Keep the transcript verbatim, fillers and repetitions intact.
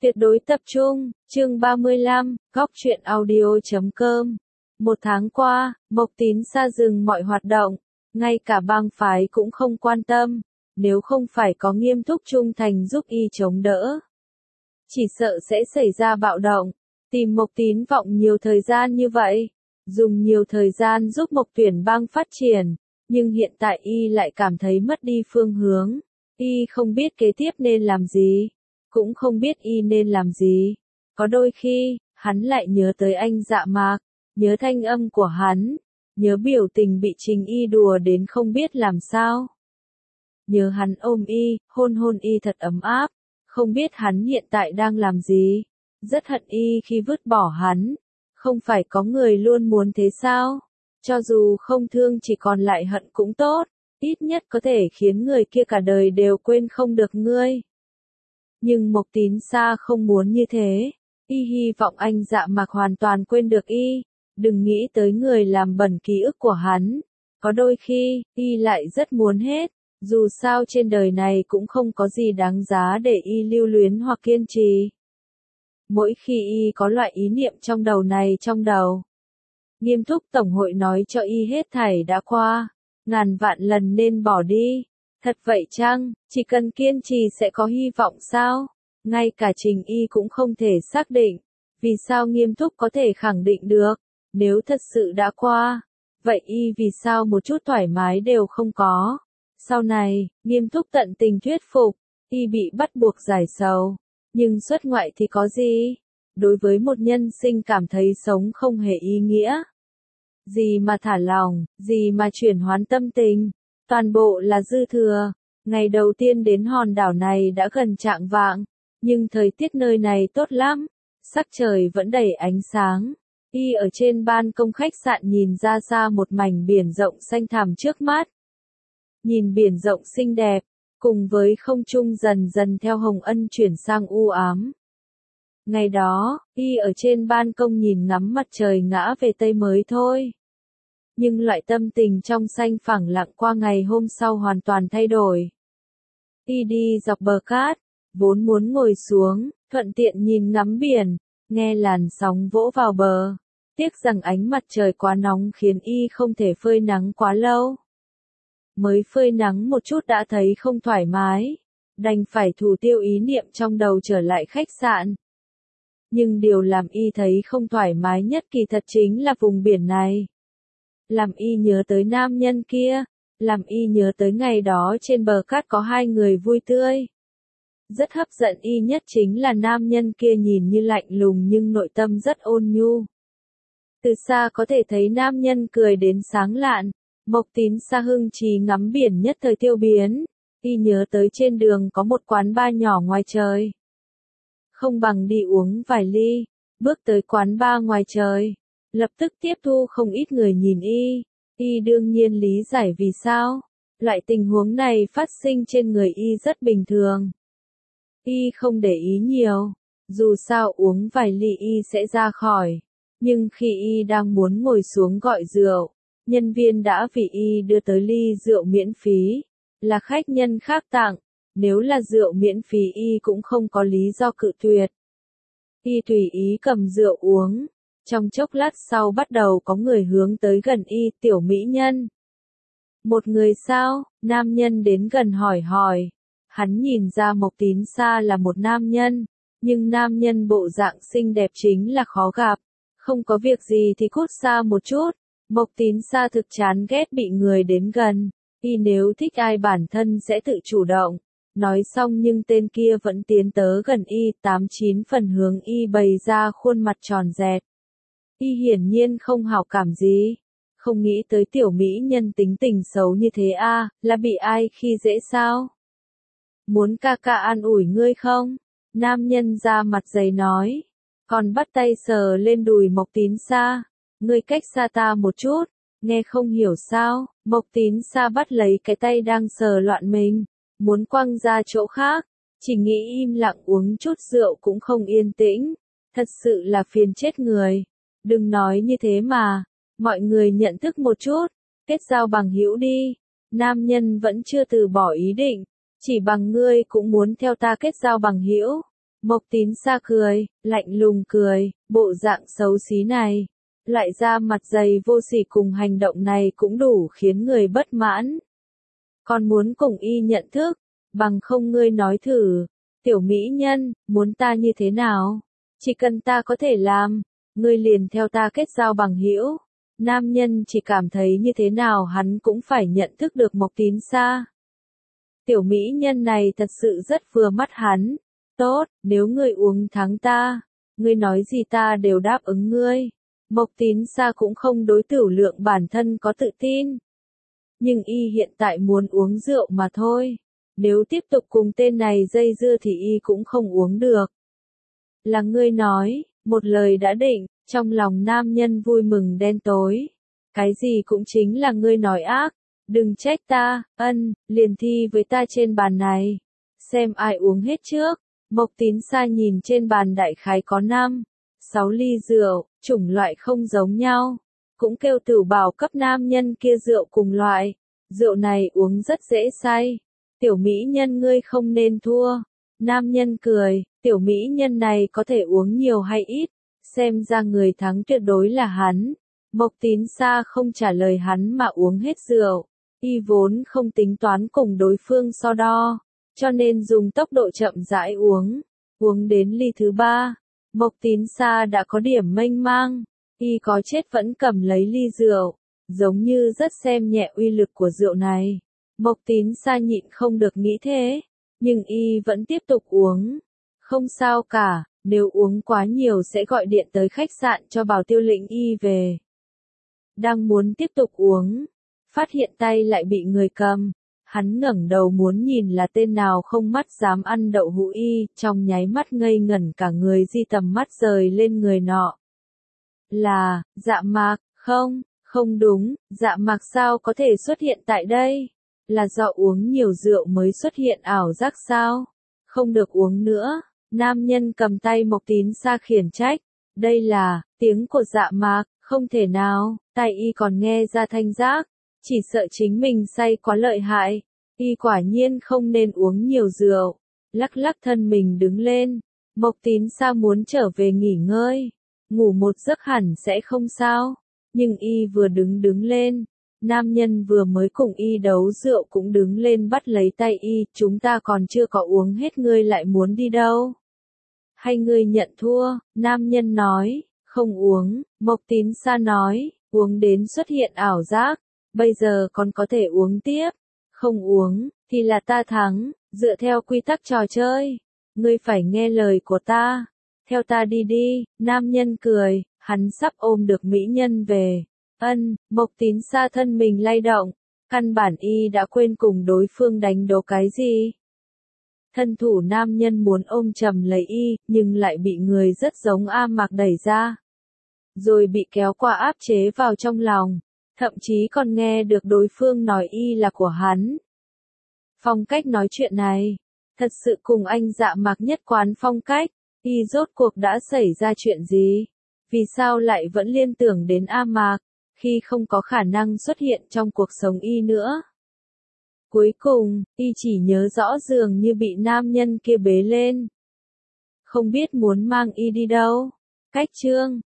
Tuyệt đối tập trung, chương ba mươi lăm, góc truyện audio chấm com. Một tháng qua, Mộc Tín Sa dừng mọi hoạt động, ngay cả bang phái cũng không quan tâm, nếu không phải có Nghiêm Thúc trung thành giúp y chống đỡ. Chỉ sợ sẽ xảy ra bạo động, tìm Mộc Tín vọng nhiều thời gian như vậy, dùng nhiều thời gian giúp Mộc Tuyển bang phát triển, nhưng hiện tại y lại cảm thấy mất đi phương hướng, y không biết kế tiếp nên làm gì. Cũng không biết y nên làm gì. Có đôi khi, hắn lại nhớ tới anh Dạ Mạc, nhớ thanh âm của hắn, nhớ biểu tình bị Trình Y đùa đến không biết làm sao. Nhớ hắn ôm y, hôn hôn y thật ấm áp, không biết hắn hiện tại đang làm gì. Rất hận y khi vứt bỏ hắn, không phải có người luôn muốn thế sao? Cho dù không thương chỉ còn lại hận cũng tốt, ít nhất có thể khiến người kia cả đời đều quên không được ngươi. Nhưng Mộc Tín Sa không muốn như thế, y hy vọng anh Dạ Mạc hoàn toàn quên được y, đừng nghĩ tới người làm bẩn ký ức của hắn. Có đôi khi, y lại rất muốn hết, dù sao trên đời này cũng không có gì đáng giá để y lưu luyến hoặc kiên trì. Mỗi khi y có loại ý niệm trong đầu này trong đầu, Nghiêm Thúc Tổng hội nói cho y hết thảy đã qua, ngàn vạn lần nên bỏ đi. Thật vậy chăng, chỉ cần kiên trì sẽ có hy vọng sao? Ngay cả Trình Y cũng không thể xác định, vì sao Nghiêm Thúc có thể khẳng định được, nếu thật sự đã qua, vậy y vì sao một chút thoải mái đều không có? Sau này, Nghiêm Thúc tận tình thuyết phục, y bị bắt buộc giải sầu, nhưng xuất ngoại thì có gì? Đối với một nhân sinh cảm thấy sống không hề ý nghĩa. Gì mà thả lòng, gì mà chuyển hoán tâm tình. Toàn bộ là dư thừa. Ngày đầu tiên đến hòn đảo này đã gần chạng vạng, nhưng thời tiết nơi này tốt lắm, sắc trời vẫn đầy ánh sáng. Y ở trên ban công khách sạn nhìn ra xa một mảnh biển rộng xanh thẳm trước mắt. Nhìn biển rộng xinh đẹp, cùng với không trung dần dần theo hồng ân chuyển sang u ám. Ngày đó, y ở trên ban công nhìn ngắm mặt trời ngã về tây mới thôi. Nhưng loại tâm tình trong xanh phẳng lặng qua ngày hôm sau hoàn toàn thay đổi. Y đi dọc bờ cát, vốn muốn ngồi xuống, thuận tiện nhìn ngắm biển, nghe làn sóng vỗ vào bờ. Tiếc rằng ánh mặt trời quá nóng khiến y không thể phơi nắng quá lâu. Mới phơi nắng một chút đã thấy không thoải mái, đành phải thủ tiêu ý niệm trong đầu trở lại khách sạn. Nhưng điều làm y thấy không thoải mái nhất kỳ thật chính là vùng biển này. Làm y nhớ tới nam nhân kia, làm y nhớ tới ngày đó trên bờ cát có hai người vui tươi. Rất hấp dẫn y nhất chính là nam nhân kia nhìn như lạnh lùng nhưng nội tâm rất ôn nhu. Từ xa có thể thấy nam nhân cười đến sáng lạn, Mộc Tín Sa hưng trí ngắm biển nhất thời tiêu biến, y nhớ tới trên đường có một quán bar nhỏ ngoài trời. Không bằng đi uống vài ly, bước tới quán bar ngoài trời. Lập tức tiếp thu không ít người nhìn y, y đương nhiên lý giải vì sao. Loại tình huống này phát sinh trên người y rất bình thường. Y không để ý nhiều, dù sao uống vài ly y sẽ ra khỏi. Nhưng khi y đang muốn ngồi xuống gọi rượu, nhân viên đã vì y đưa tới ly rượu miễn phí, là khách nhân khác tặng, nếu là rượu miễn phí y cũng không có lý do cự tuyệt. Y tùy ý cầm rượu uống. Trong chốc lát sau bắt đầu có người hướng tới gần y, tiểu mỹ nhân. Một người sao? Nam nhân đến gần hỏi hỏi. Hắn nhìn ra Mộc Tín Sa là một nam nhân, nhưng nam nhân bộ dạng xinh đẹp chính là khó gặp. Không có việc gì thì cút xa một chút. Mộc Tín Sa thực chán ghét bị người đến gần. Y nếu thích ai bản thân sẽ tự chủ động. Nói xong nhưng tên kia vẫn tiến tới gần y, tám chín phần hướng y bày ra khuôn mặt tròn dẹt. Y hiển nhiên không hảo cảm gì, không nghĩ tới tiểu mỹ nhân tính tình xấu như thế a, à, là bị ai khi dễ sao? Muốn ca ca an ủi ngươi không? Nam nhân ra mặt dày nói, còn bắt tay sờ lên đùi Mộc Tín Sa, ngươi cách xa ta một chút, nghe không hiểu sao? Mộc Tín Sa bắt lấy cái tay đang sờ loạn mình, muốn quăng ra chỗ khác, chỉ nghĩ im lặng uống chút rượu cũng không yên tĩnh, thật sự là phiền chết người. Đừng nói như thế mà, mọi người nhận thức một chút, kết giao bằng hữu đi. Nam nhân vẫn chưa từ bỏ ý định, chỉ bằng ngươi cũng muốn theo ta kết giao bằng hữu. Mộc Tín Sa cười, lạnh lùng cười, bộ dạng xấu xí này. Loại da mặt dày vô sỉ cùng hành động này cũng đủ khiến người bất mãn. Còn muốn cùng y nhận thức, bằng không ngươi nói thử, tiểu mỹ nhân, muốn ta như thế nào? Chỉ cần ta có thể làm, ngươi liền theo ta kết giao bằng hữu. Nam nhân chỉ cảm thấy như thế nào hắn cũng phải nhận thức được Mộc Tín Sa. Tiểu mỹ nhân này thật sự rất vừa mắt hắn. Tốt, nếu ngươi uống thắng ta, ngươi nói gì ta đều đáp ứng ngươi. Mộc Tín Sa cũng không đối tiểu lượng bản thân có tự tin. Nhưng y hiện tại muốn uống rượu mà thôi. Nếu tiếp tục cùng tên này dây dưa thì y cũng không uống được. Là ngươi nói, một lời đã định, trong lòng nam nhân vui mừng đen tối. Cái gì cũng chính là ngươi nói ác, đừng trách ta, ân, liền thi với ta trên bàn này. Xem ai uống hết trước. Mộc Tín Sa nhìn trên bàn đại khái có năm, sáu ly rượu, chủng loại không giống nhau. Cũng kêu Tửu Bảo cấp nam nhân kia rượu cùng loại. Rượu này uống rất dễ say. Tiểu mỹ nhân ngươi không nên thua. Nam nhân cười, tiểu mỹ nhân này có thể uống nhiều hay ít. Xem ra người thắng tuyệt đối là hắn. Mộc Tín Sa không trả lời hắn mà uống hết rượu. Y vốn không tính toán cùng đối phương so đo. Cho nên dùng tốc độ chậm rãi uống. Uống đến ly thứ ba. Mộc Tín Sa đã có điểm mênh mang. Y có chết vẫn cầm lấy ly rượu. Giống như rất xem nhẹ uy lực của rượu này. Mộc Tín Sa nhịn không được nghĩ thế. Nhưng y vẫn tiếp tục uống. Không sao cả, nếu uống quá nhiều sẽ gọi điện tới khách sạn cho bảo tiêu lĩnh y về. Đang muốn tiếp tục uống. Phát hiện tay lại bị người cầm. Hắn ngẩng đầu muốn nhìn là tên nào không mắt dám ăn đậu hũ y, trong nháy mắt ngây ngẩn cả người di tầm mắt rời lên người nọ. Là, Dạ Mạc, không, không đúng, Dạ Mạc sao có thể xuất hiện tại đây? Là do uống nhiều rượu mới xuất hiện ảo giác sao? Không được uống nữa, nam nhân cầm tay Mộc Tín Sa khiển trách. Đây là, tiếng của Dạ Mạc, không thể nào, tai y còn nghe ra thanh giác. Chỉ sợ chính mình say quá lợi hại, y quả nhiên không nên uống nhiều rượu. Lắc lắc thân mình đứng lên, Mộc Tín Sa muốn trở về nghỉ ngơi, ngủ một giấc hẳn sẽ không sao. Nhưng y vừa đứng đứng lên, nam nhân vừa mới cùng y đấu rượu cũng đứng lên bắt lấy tay y, chúng ta còn chưa có uống hết ngươi lại muốn đi đâu? Hay ngươi nhận thua? Nam nhân nói, không uống, Mộc Tín Sa nói, uống đến xuất hiện ảo giác. Bây giờ còn có thể uống tiếp, không uống, thì là ta thắng, dựa theo quy tắc trò chơi. Ngươi phải nghe lời của ta, theo ta đi đi, nam nhân cười, hắn sắp ôm được mỹ nhân về. Ân, Mộc Tín Sa thân mình lay động, căn bản y đã quên cùng đối phương đánh đố cái gì. Thân thủ nam nhân muốn ôm chầm lấy y, nhưng lại bị người rất giống A Mạc đẩy ra. Rồi bị kéo qua áp chế vào trong lòng. Thậm chí còn nghe được đối phương nói y là của hắn. Phong cách nói chuyện này, thật sự cùng anh Dạ Mạc nhất quán phong cách, y rốt cuộc đã xảy ra chuyện gì? Vì sao lại vẫn liên tưởng đến A Mạc, khi không có khả năng xuất hiện trong cuộc sống y nữa? Cuối cùng, y chỉ nhớ rõ dường như bị nam nhân kia bế lên. Không biết muốn mang y đi đâu. Cách chương